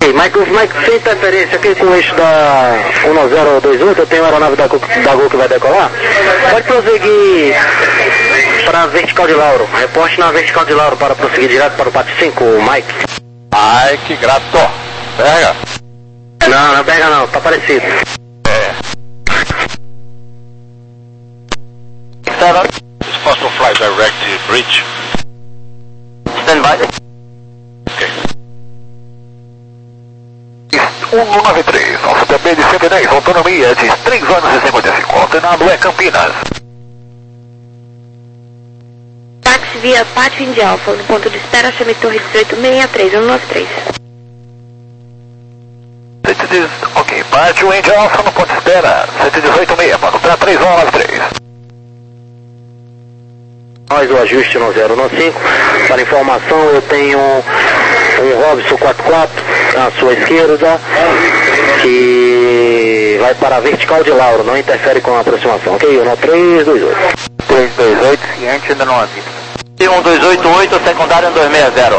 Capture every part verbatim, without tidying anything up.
Mike, Mike, sem interferência aqui com o eixo da um zero dois oito, eu tenho a aeronave da, da Gol que vai decolar. Pode prosseguir para a vertical de Lauro. Reporte na vertical de Lauro para prosseguir direto para o Pat cinco, Mike. Mike, grato. Pega. Não, não pega não, tá parecido. É. It's possible to fly direct to bridge. Stand by. Ok. um nove três, nosso T B de cento e dez, autonomia de três anos e cinquenta e cinco, alternado é Campinas. Táxi via Pátio Indy Alfa, no ponto de espera, chame Torre dezoito seis seis três, um nove três. Ok, Pátio Indy Alfa no ponto de espera, cento e dezoito seis, mano, para três um nove três. Mais o ajuste no zero nove cinco. Para informação, eu tenho um Robson quatro quatro à sua esquerda, que vai para a vertical de Lauro, não interfere com a aproximação, ok? um três dois oito. três dois oito, ciente ainda não avisa. um dois oito oito, secundário dois seis zero.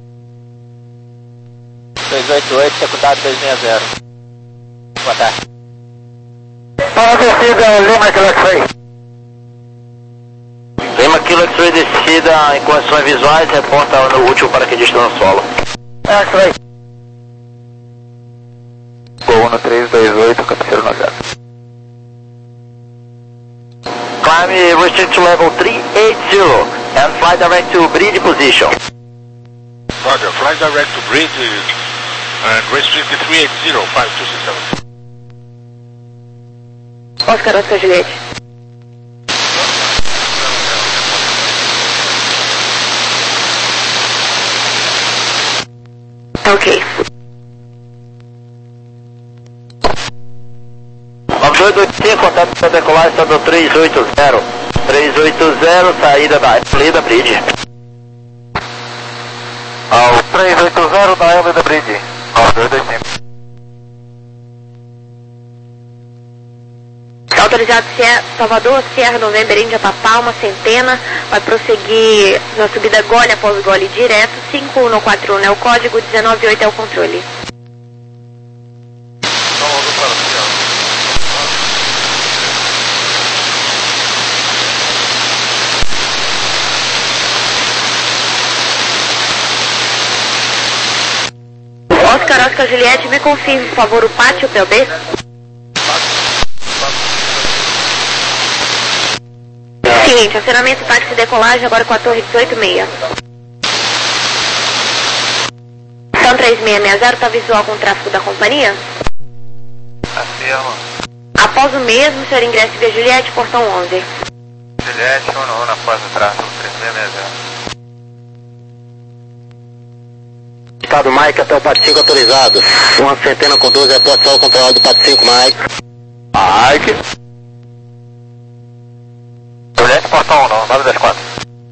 dois oito oito, secundário dois seis zero. Boa tarde. Para a descida, Lima Kilo X-Ray. Lima Kilo X-Ray descida em condições visuais, reporta no último paraquedista no solo. X-Ray. Gol três dois oito, capiteiro no zero. Climb restrict to level three eight zero and fly direct to bridge position. Roger, fly direct to bridge and restrict three eight zero, five two six seven. Oscar, Oscar Juliette. Ok. nove oito oito cinco, contato para decolar, estado três oito zero. três oito zero, saída da Elida Bridge. Ao três oito zero da Elida Bridge. nove dois dois cinco. Autorizado Sierra, Salvador, Sierra November, Índia Papal, centena, vai prosseguir na subida gole após gole direto, cinco um quatro um é o código, dezenove oito é o controle. Oscar, Oscar Juliette, me confirme, por favor, o pátio P O B. Seguinte, acionamento táxi de decolagem agora com a torre dezoito seis. São três seis seis zero, tá visual com o tráfego da companhia? Afirma. Após o mesmo, o senhor ingressa via Juliette, portão onze. Juliette, um na após o tráfego, três seis seis zero. Estado Mike até o Pat cinco autorizado. Uma centena com doze, reporte solo controlado do Pat cinco, Mike. Mike. Juliette, portão um, nove dois quatro.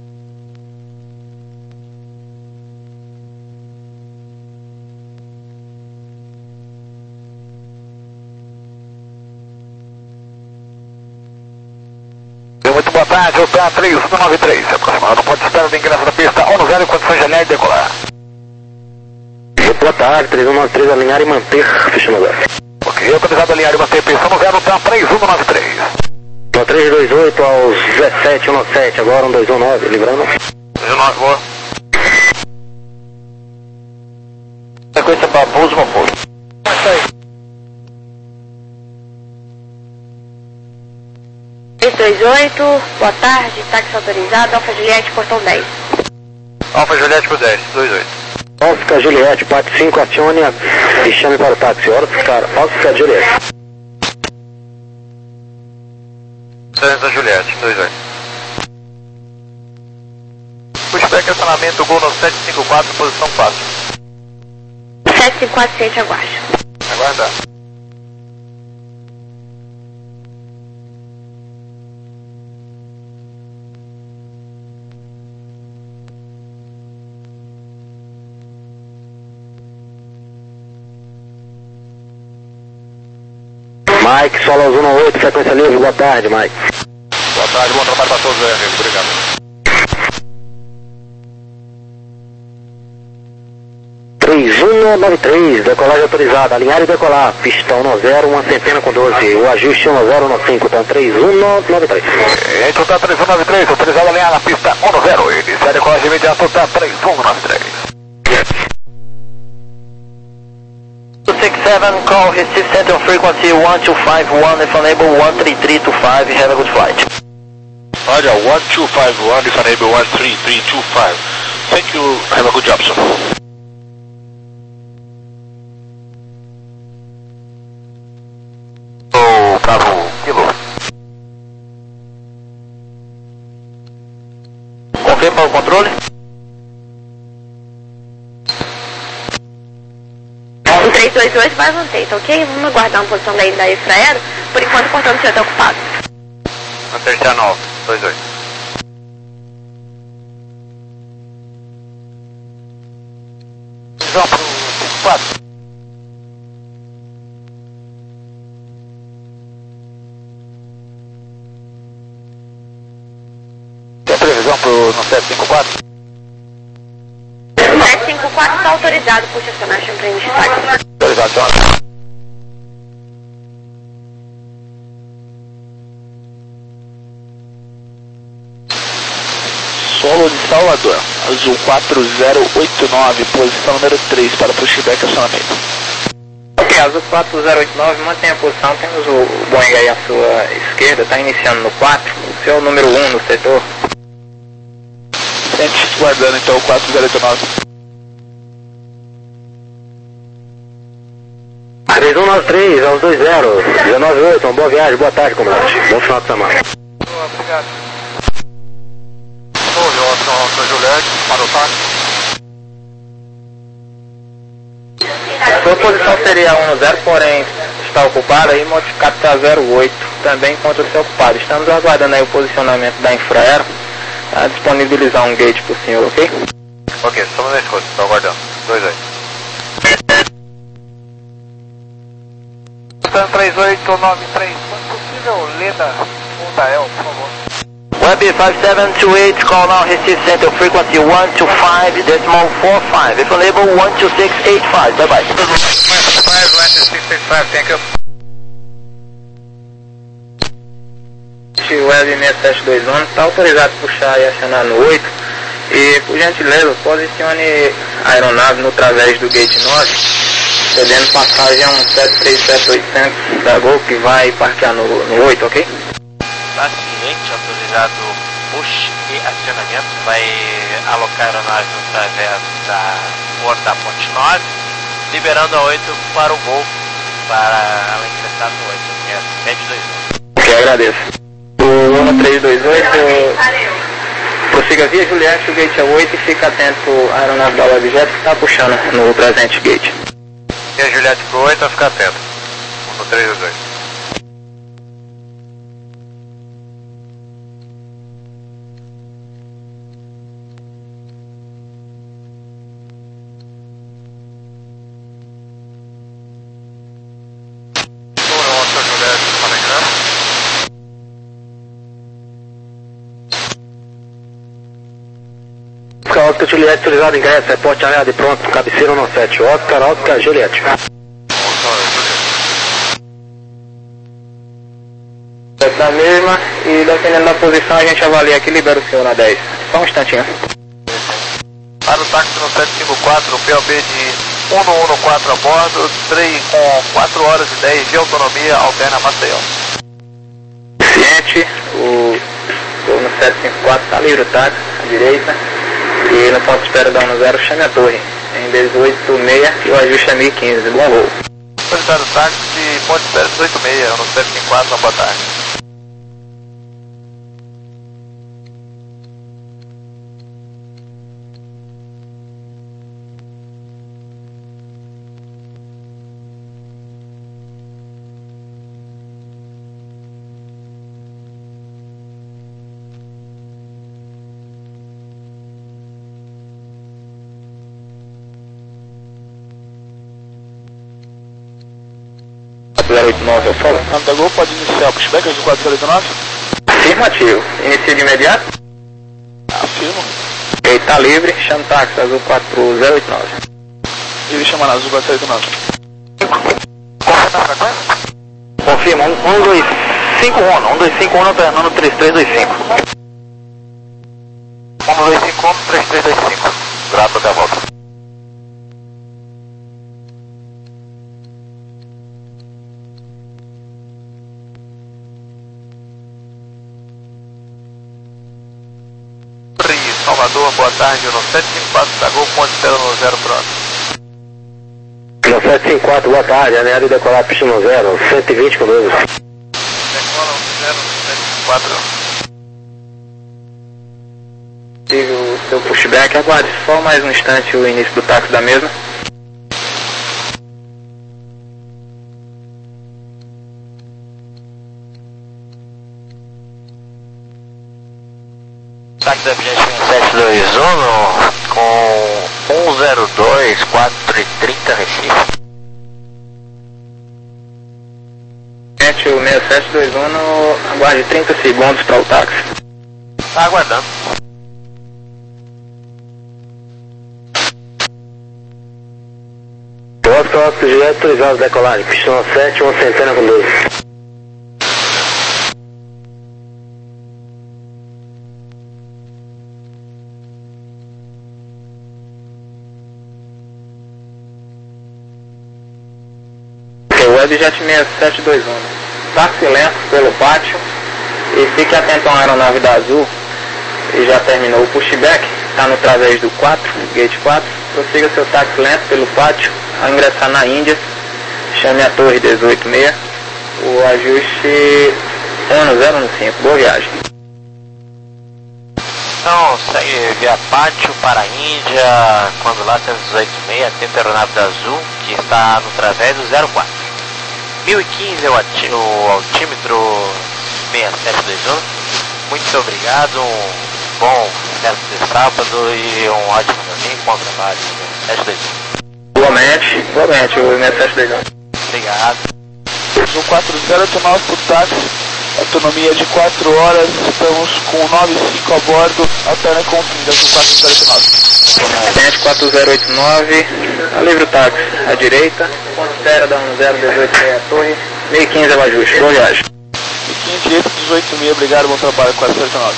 Muito boa tarde, o P A três um nove três, se aproximando do ponto de espera de ingresso da pista um zero, condições de alinhar e decolar. Boa tarde, três um nove três, alinhar e manter, fechando agora. Ok, autorizado alinhar e manter pista um zero, P A três um nove três. um três dois oito aos dezessete um sete, agora um dois um nove, livrando. dois um nove, boa. Sequência para pouso, uma pouso. três dois oito, boa tarde, táxi autorizado, Alfa Juliette, portão dez. Alfa Juliette pro dez, dois oito. Oscar Juliette, Pat cinco, acione e chame para o táxi. Oscar, Oscar Juliette. César Juliette, dois oito. Pushback, acionamento, Gol no sete cinco quatro, posição quatro. sete cinco quatro, ciente, aguarde. Aguardar. Mike, Solos um oito, frequência livre, boa tarde, Mike. Boa tarde, bom trabalho para todos aí, amigo, obrigado. três um um nove três, decolagem autorizada, alinhar e decolar, pista um zero, uma centena com doze, o ajuste um zero um cinco, então três um nove três. Então tá três um nove três, autorizado a alinhar na pista um zero, iniciar a decolagem imediata, tá três um nove três. two six seven, call Recife Center on frequency one two five one, if unable one three three two five, have a good flight. Roger, one two five one, if unable one three three two five. Thank you, have a good job, sir. Oh, Bravo, Kilo. Confirma o controle. Um três dois oito vai manter, tá ok? Vamos aguardar uma posição da, da Infraero. Por enquanto o portão do senhor está ocupado. Manter nove, dois oito. Vamos pro cinco quatro. Tem previsão pro no sete cinco quatro? sete cinco quatro está autorizado por estacionagem para iniciar. Autorização. Solo de Salvador, azul quatro zero oito nove, posição número três para pushback acionamento. Ok, azul quatro zero oito nove, mantenha a posição, temos o Boeing aí à sua esquerda, está iniciando no quatro, o seu número um no setor. Gente, guardando então o quatro zero oito nove. três um nove três, aos dois zero, dezenove oito, uma boa viagem, boa tarde, comandante. Bom final de semana. Obrigado. Sou Juliette, para o táxi. A sua posição seria um zero, porém está ocupada e modificado para zero oito, também encontra-se ocupado. Estamos aguardando aí o posicionamento da Infraero a disponibilizar um gate para o senhor, ok? Ok, estamos na escuta, estou aguardando. dois oito. três oito nove três, quando possível, Leda Montael, por favor. Web five seven two eight, call now Recife Center, frequency one two five decimal four five, if unable one two six eight five, bye bye. five one two six eight five, thank you. Web seis sete dois um está autorizado a puxar e acionar no oito, e por gentileza posicione a aeronave no través do gate nove, cedendo passagem a um sete três sete oitocentos da Gol, que vai parquear no, no oito, ok? Paciente autorizado push e acionamento, vai alocar a aeronave no través da porta da ponte nove, liberando a oito para o Gol, para ela ingressar no oito, que é sete dois um. Ok, agradeço. O um três dois oito, prossiga via Juliette, o gate é oito, e fica atento à aeronave da Webjet que está puxando no presente gate. E a Juliette pro oito, vai ficar atento. um três dois oito. Oscar Juliette, autorizado ingresso, reporte areado e pronto, cabeceira um sete, Oscar, Oscar, Juliette. Da mesma, e dependendo da posição a gente avalia aqui e libera o senhor na dez. Só um instantinho. Para o táxi no sete cinco quatro, P O B de um um um quatro a bordo, trem com quatro horas e dez de autonomia, alterna Maceió. Ciente, o voo no sete cinco quatro está livre o táxi, à direita, e no ponto de espera da um zero chame a torre, em dezoito seis e o ajuste é mil e quinze, bom voo. Solicitado o táxi de ponto de espera dezoito seis, no sete cinco quatro, boa tarde. zero oito nove, eu falo. Nome da Gol, pode iniciar o pushback, azul quatro zero oito nove? Afirmativo. Inicia de imediato? Afirmo. Ok, tá livre, chama o táxi, azul quatro zero oito nove. Ele chama na Azul quatro oito nove. Confirma a frequência? Confirma, um dois cinco um, um dois cinco um, alternando três três dois cinco. um dois cinco um, três três dois cinco. Grato, até a volta. Salvador, boa tarde, no sete cinco quatro da Gol, ponte espera no zero próximo. No sete cinco quatro, boa tarde, alinhado e decolar pista no zero, cento e vinte com doze. Decola no zero, sete cinco quatro. Siga o seu pushback, aguarde só mais um instante o início do táxi da mesma. Táxi da Objetivo sete dois um com um zero dois quatro trinta Recife. Gente, o seis sete dois um, aguarde trinta segundos para o táxi. Tá aguardando. Oscar, Oscar, Juliette, autorizado decolagem, pista no sete, uma centena com doze. Webjet seis sete dois um, táxi lento pelo pátio e fique atento a uma aeronave da Azul e já terminou o pushback, está no través do quatro, gate quatro, prossiga seu táxi lento pelo pátio, ao ingressar na Índia, chame a torre dezoito seis, o ajuste um zero um cinco, boa viagem. Então segue via pátio para a Índia, quando lá temos dezoito seis, atento a aeronave da Azul, que está no través do zero quatro. mil e quinze é o, ati o altímetro seis sete dois um. Muito obrigado, um bom resto de sábado e um ótimo domingo, bom trabalho. sete dois um. Igualmente, igualmente, o seis sete dois um. Obrigado. Azul quatro zero oito nove por táxi, autonomia de quatro horas, estamos com nove cinco a bordo, alterna com quinze, Azul quatro zero oito nove. Gente quatro zero oito nove, a livre o táxi, à direita, ponto espera da um zero dezoito seis a torre, mil e quinze é o ajuste, boa viagem. mil e quinze, direito dezoito seis, obrigado, bom trabalho, quatro zero oito nove.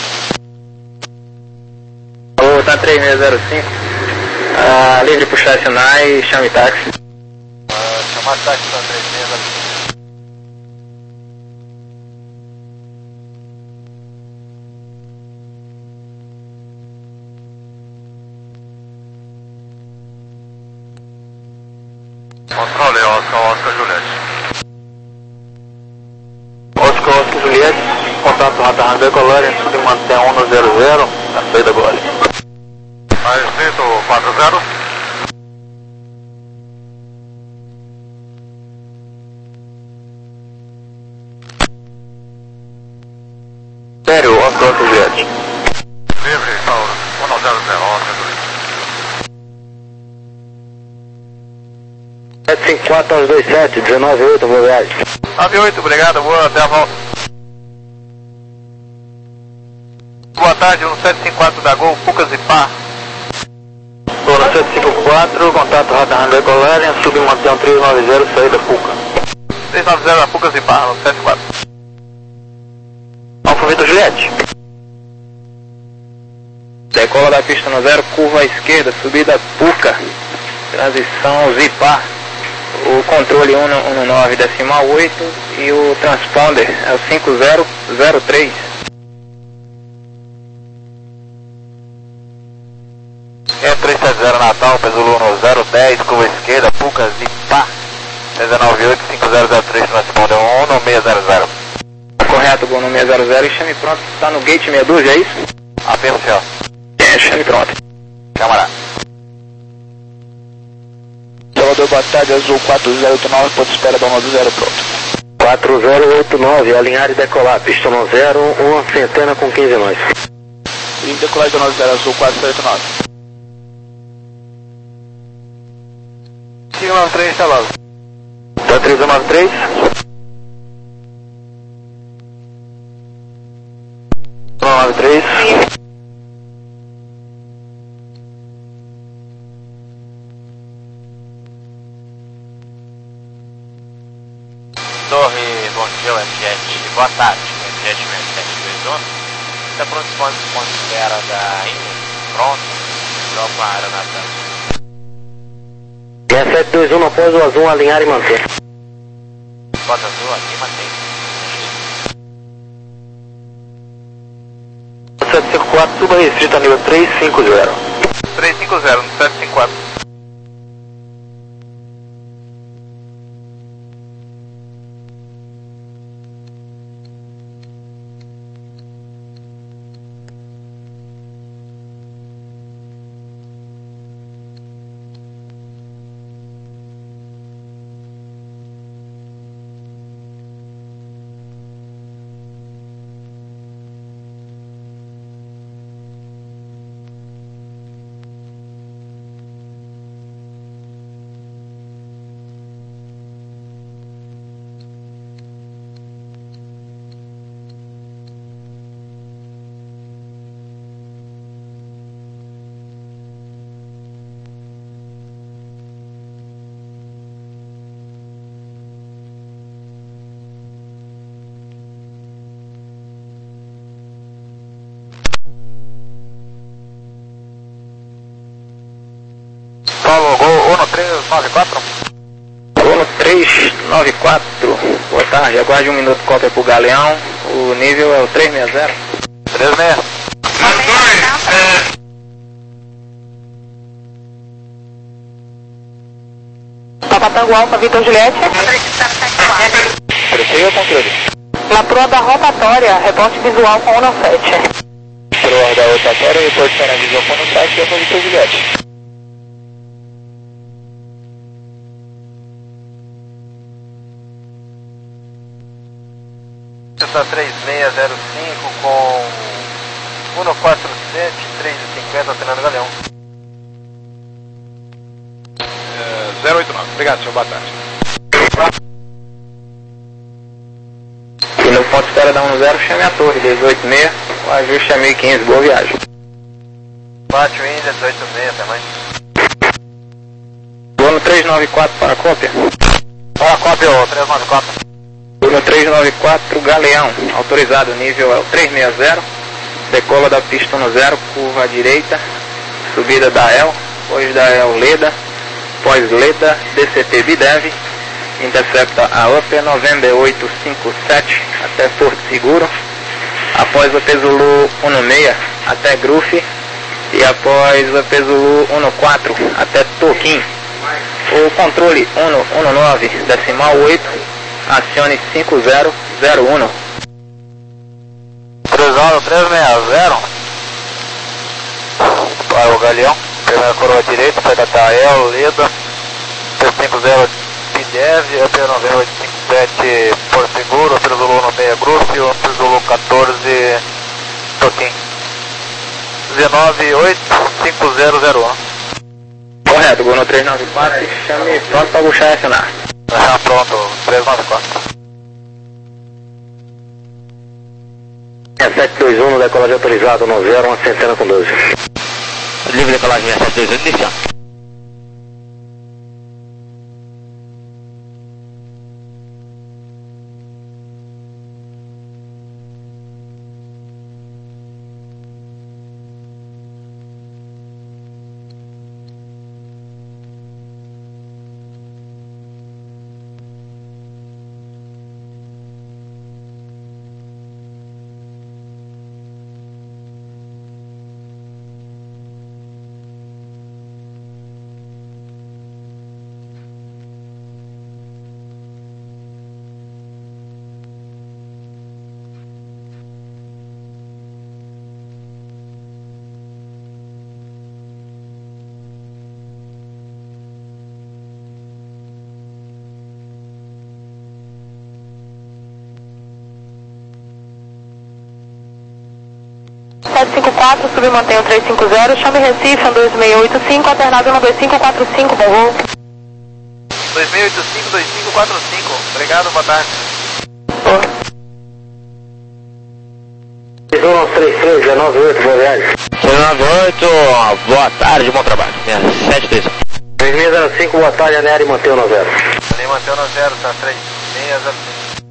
Ô, tá três seis zero cinco, ah, livre puxar sinais e chame táxi. Uh, chamar táxi para três seis zero cinco. Controle, Oscar, Oscar, Juliette. Oscar, Oscar, Juliette, contato Rata decolar, se mantém um no zero zero, a saída agora. Mais dentro, quatro zero. Sério, Oscar, Oscar, Juliette. Livre, Tauro, um zero zero, Oscar, Juliette. sete cinco quatro aos dois sete, dezenove oito, boa viagem. nove oito, obrigado, boa, até a volta. Boa tarde, no sete cinco quatro da Gol, Pucas e Pá. Estou no sete cinco quatro, contato Rata decolar, submantém três nove zero, saída Puca. três nove zero, Pucas e Pá, no sete quatro. Alfa Vitor Juliette. Decola da pista no zero, curva à esquerda, subida Puca, transição Zipar. O controle cento e nove decimal oito e o transponder é o cinco zero zero três. É três sete zero Natal, Pesulo no zero dez, curva esquerda, Pucas e Pá. nove oito cinco zero zero três, transponder um no seis zero zero. Correto, gol no seis zero zero e chame pronto, está no gate meia dúzia, é isso? Apenas, senhor. É, chame pronto. Camarada. Salvador, boa tarde, Azul quatro zero oito nove, ponto espera da nove zero, pronto. quatro zero oito nove, alinhar e decolar, pista no zero, uma centena com quinze nós. Linha de decolagem da nove zero, Azul quatro zero oito nove. cinco nove três, está logo. Tá três nove três. nove três. Torre, bom dia, o M J T, boa tarde, o M J T sete dois um, está pronto para ponto de espera da Inter, pronto, tropa aeronave. sete sete dois um após o azul, alinhar e manter. Bota azul aqui, mantém. sete cinco quatro, suba restrita nível três cinco zero. três cinco zero, no sete cinco quatro. Paulo, Gol um três nove quatro. Gol três nove quatro, boa tarde, aguarde um minuto, cópia pro Galeão, o nível é o três seis zero. três seis. Papa Tango Alfa, Vitor Juliette. Prossiga o controle. Na proa da rotatória, reporte visual com o sete. Proa da rotatória, reporte para a visão com o sete, eu vou Vitor Juliette. Está três seis zero cinco com um quatro sete, três cinquenta, Fernando Galeão. É, zero oito nove, obrigado, senhor, boa tarde. E no ponto de espera da um zero, chame a torre, dezoito seis, o ajuste é mil e quinze, boa viagem. Bate o Índia, dezoito seis também. Vou no três nove quatro para a cópia. Para a cópia, o três nove quatro. Vou no três nove quatro, Galeão, autorizado, nível é o três seis zero, decola da pista um zero, curva à direita, subida da E L, depois da E L Leda, pós-Leda, D C T Bidev, intercepta a U P November oito cinco sete até Porto Seguro, após o P Zulu seis até Grufe e após o P Zulu quatorze até Toquim. O controle cento e nove, decimal oito, acione cinco zero zero um. três nove três seis zero. Para o Galeão, primeira coroa direita, sai da T A E L, Leda, P cinquenta Pidev, P nove oito cinco sete Porto Seguro, P Zulu seis Grúcio, P Zulu quatorze Toquim. dezenove oito cinco zero zero um. Correto, Gol no três nove quatro, chame pronto para puxar e acionar. Já pronto, três nove quatro. sete dois um, decolagem autorizado no zero, uma centena com doze. Livre decolagem sete dois um, iniciando. sete cinco quatro, submantém o três cinco zero, chame Recife, um dois seis oito cinco, alternado no dois cinco quatro cinco, bom voo. dois seis oito cinco, dois cinco quatro cinco, obrigado, boa tarde. um três três, dezenove oito, boa viagem. dezenove oito, boa tarde, bom trabalho. sete dois um. três seis zero cinco, boa tarde, alinhar e manter o no zero. Ali manteu no zero, tá três seis zero cinco.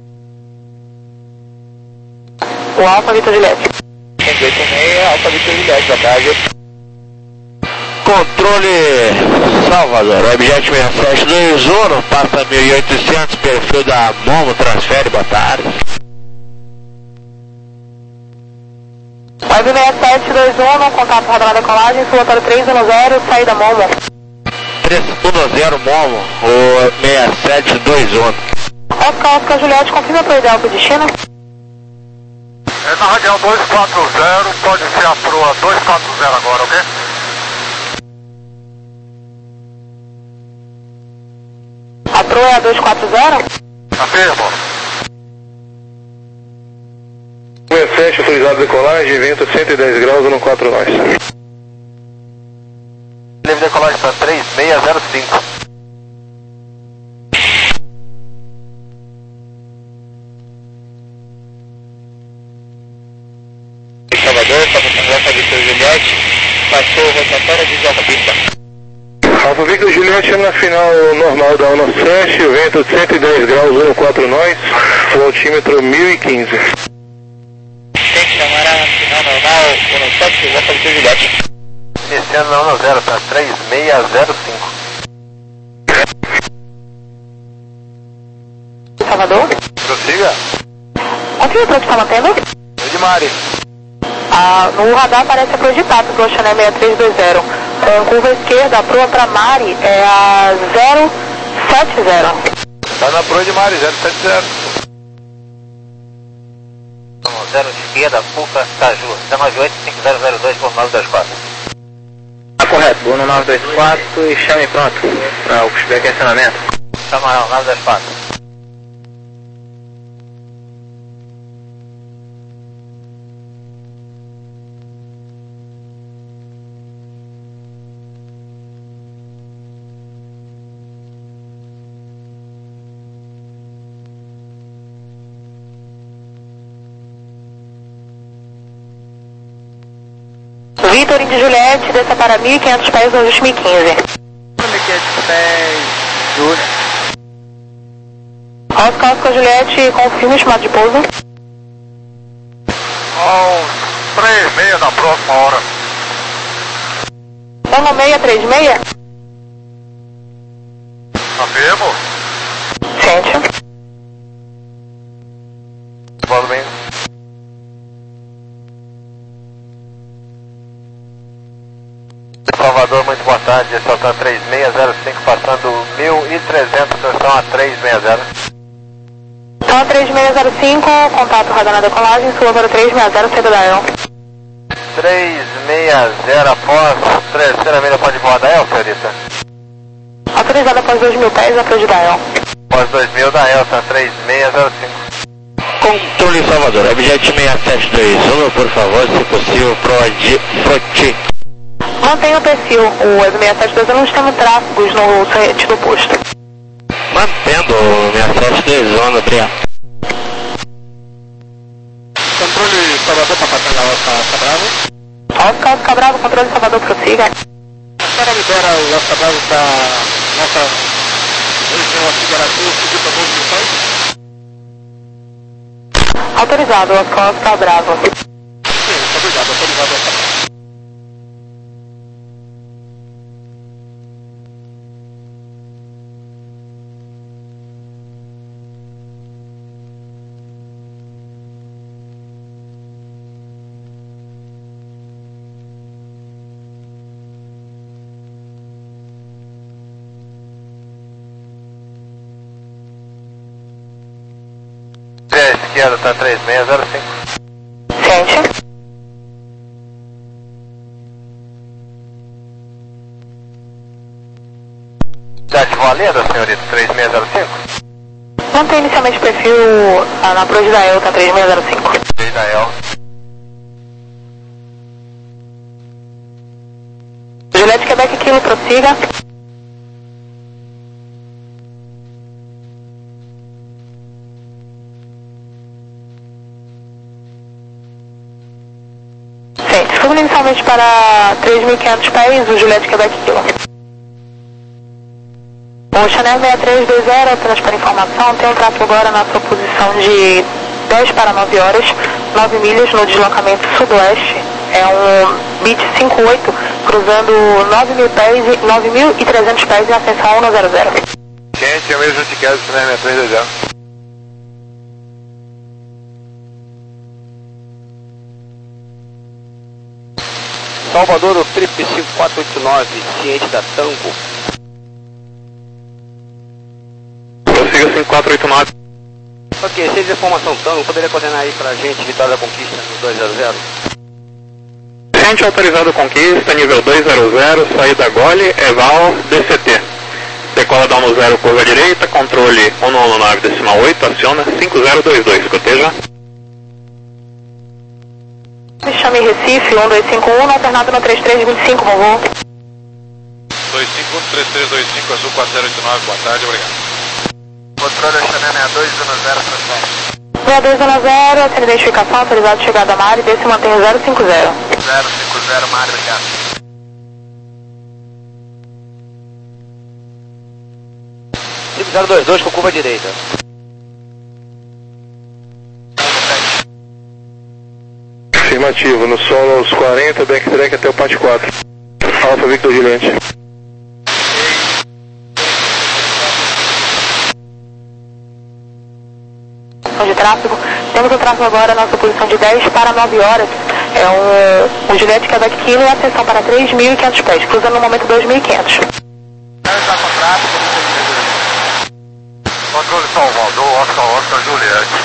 O Alfa Vitor Juliette. cinco oito seis, Alfa Vitor Juliette, boa tarde. Controle Salvador, objeto sessenta e sete dois um, passa mil e oitocentos, perfil da Momo, transfere, boa tarde. Web sessenta e sete dois um, contato rodando a decolagem, sulatório três um zero, saída Momo. três um zero Momo, o sessenta e sete dois um. Oscar, Oscar Juliette, confirma para o ideal para o destino. É na radial dois quatro zero, pode ser a proa dois quatro zero agora, ok? A proa é a dois quatro zero? Afirmo. sessenta e sete, autorizado decolagem, vento cento e dez graus, no quatro nós. Livre decolagem para três seis zero cinco. Salvador, estava com Alfa Vitor Juliette, passou rotatória de alta pista. Alfa Vitor Juliette na final normal da Ono sete, vento cento e dez graus, no quatro nós, o altímetro mil e quinze. Tem que chamar a final normal, Ono sete, Alfa Vitor Juliette. Iniciando na Ono zero para três seis zero cinco. Salvador? Prossiga. Onde o está mantendo? Edmari. Ah, no radar aparece a projetado do Oceané seis três dois zero. Com curva esquerda, a proa para Mari é a zero sete zero. Está na proa Edmari, zero sete zero. zero esquerda, Fuca, Caju, nove oito cinco zero zero dois por nove dois quatro. Tá correto, Bruno nove dois quatro e chame pronto para o feedback e acionamento. Camarão, nove dois quatro. Vitor de Juliette, desça para mil e quinhentos pés no ajuste mil e quinze. mil e quinhentos pés, Júlio. Oscar, Oscar Juliette, confirma o chamado de pouso. Aos três e meia da próxima hora. Ono seis três seis? Afirmo. Sente. Pode bem. Salvador, muito boa tarde. Saltando três seis zero cinco, passando mil e trezentos, atenção a três seis zero. Então a três seis zero cinco, contato radar na decolagem, sulatório três seis zero, saída da El. três seis zero após terceira milha, pode voar da El, senhorita? Autorizada após dois mil pés, a de da El. Após dois mil da El, tá três seis zero cinco. Controle Salvador, objeto sessenta e sete dois um, por favor, se possível, Froti. Mantenha o perfil, o Web sessenta e sete dois um não está no tráfegos no sentido oposto. Mantendo o sessenta e sete dois um, obrigado. Controle Salvador, está passando a Oscar Bravo. Oscar, Oscar Bravo, controle Salvador, prossiga. A senhora libera o Oscar Bravo para nossa região aqui de Aratu, seguir para movimentações? Autorizado, Oscar, Oscar Bravo. Sim, obrigado, autorizado Oscar Bravo. Pé esquerda, tá três seis zero cinco. Sente. Já ativou a lenda, senhorita, três seis zero cinco? Mantém inicialmente o perfil ah, na proa de da El, tá três seis zero cinco. Três da El. Juliette Quebec Kilo, prossiga. Sente. Fluxo inicialmente para três mil e quinhentos pés, o Juliette Quebec Kilo. O Chanel seis três dois zero, apenas para informação, tem um tráfego agora na sua posição de dez para nove horas, nove milhas no deslocamento sudoeste. É um bit cinquenta e oito, cruzando nove mil pés, nove mil e trezentos pés em ascensão um zero zero. Gente, é o mesmo de casa do Chanel seis três dois zero. Salvador, o Trip cinco quatro oito nove, ciente da Tango. Prossiga cinco quatro oito nove. Ok, seis de informação Tango, poderia coordenar aí pra gente Vitória da Conquista no dois zero zero? Ciente autorizado Conquista, nível dois zero zero, saída Gole, Eval, D C T. Decola down zero, curva direita, controle um nove nove decimal oito, aciona cinco zero dois dois, coteja. Chame Recife, um dois cinco um, alternado no três três dois cinco, vovô. dois cinco um, três três dois cinco, azul quatro zero oito nove, boa tarde, obrigado. Controle Chanel seis dois um zero, transmite. seis dois um zero, sem identificação, autorizado de chegada a Mari, desse mantém zero cinco zero. zero cinco zero, Mari, obrigado. cinco zero dois dois com curva direita. Afirmativo, no solo aos quarenta, backtrack até o Pat quatro. Alfa Victor Juliette. De tráfego, temos o tráfego agora na nossa posição de dez para nove horas. É um, um Juliette Quebec Kilo, ascensão para três mil e quinhentos pés, cruzando no momento dois mil e quinhentos. Está com tráfego. Controle Salvador, Oscar Oscar Juliette.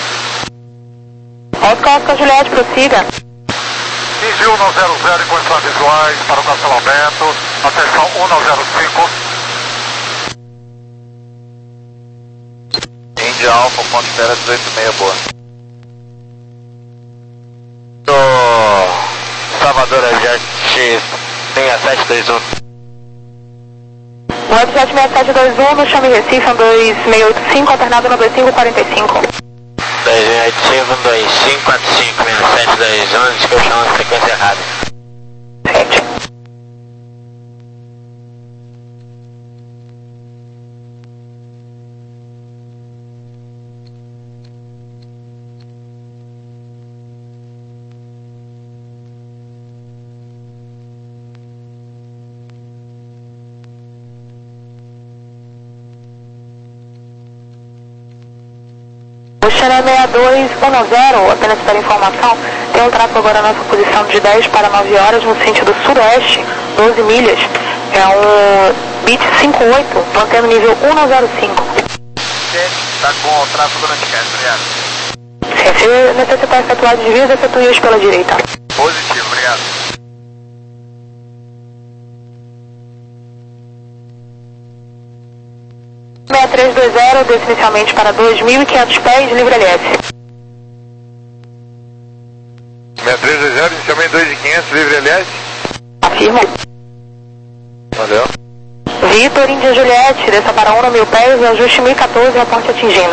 Oscar Oscar Juliette, prossiga. Vigil um zero zero em condições visuais para o cancelamento. Atenção um zero cinco. Índia Alfa, ponto espera dezoito e meia, boa. Do Salvador Jet seis sete dois um. Web sete seis sete dois um, no Chame Recife, um dois seis oito cinco, alternado no dois cinco quatro cinco. dois seis oito cinco, dois cinco quatro cinco, seis sete dois um, diz que eu chamo a sequência errada. sete. O Chanel seis dois um zero, apenas para informação, tem um tráfego agora na nossa posição de dez para nove horas no sentido sudoeste, doze milhas. É um bit cinquenta e oito, mantendo nível um zero cinco. Está com o tráfego no anticast, obrigado. Se necessitar efetuar desvios, efetue-os pela direita. Positivo, obrigado. seis três dois zero, desce inicialmente para dois mil e quinhentos pés, livre L S. seis três dois zero, inicialmente dois mil e quinhentos, livre L S. Afirma. Valeu. Vitor, Índia Juliette, desça para um mil pés, ajuste mil e quatorze, reporte atingindo.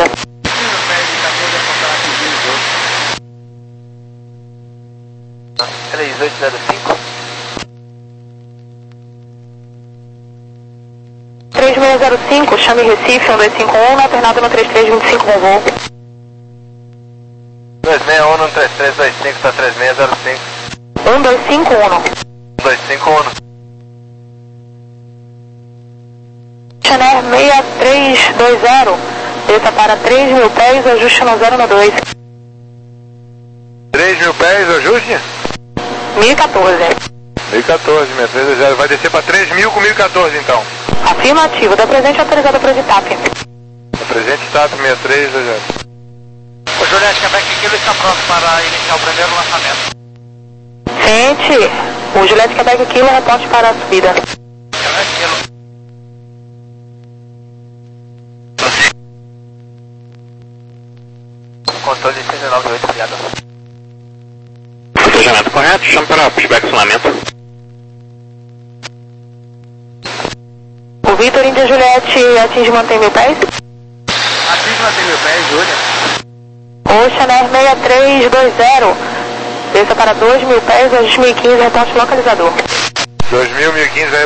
três oito zero cinco. três seis zero cinco, Chame Recife, um dois cinco um, alternado no três três dois cinco, bom voo. dois seis um no três três dois cinco, está três seis zero cinco. um dois cinco um. um dois cinco um. Chanel seis três dois zero, desça para três mil pés, ajuste no zero no dois. três mil pés, ajuste? mil e quatorze. mil e quatorze, seis três dois zero. Vai descer para três mil com mil e quatorze então. Afirmativo, da presente autorizada para o D T A P. Presente T A P seis três dois zero. O Juliette Quebec Kilo está pronto para iniciar o primeiro lançamento. Gente, o Juliette Quebec Kilo reporte para a subida. Quebec Kilo. Controle seis nove oito, obrigado. Planejamento correto, chame para pushback estacionamento. O Vitor, Índia Juliette, atinge e mantém mil pés. Atinge mantém mil pés, Júlia. O Chanel seis três dois zero, desça para dois mil pés, ajuste mil e quinze, reporte localizador. dois mil, mil e quinze,